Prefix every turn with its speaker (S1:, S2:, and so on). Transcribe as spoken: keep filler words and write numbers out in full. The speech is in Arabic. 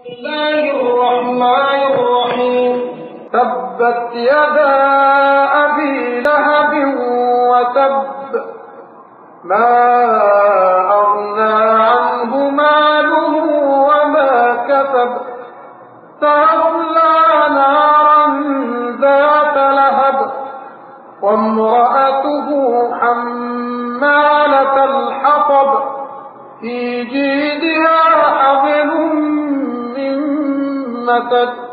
S1: بسم الله الرحمن الرحيم تبت يدا أبي لهب وتب ما أغنى عنه ماله وما كسب سيصلى نارا ذات لهب وامرأته حمالة الحطب في جيدها حبل من مسد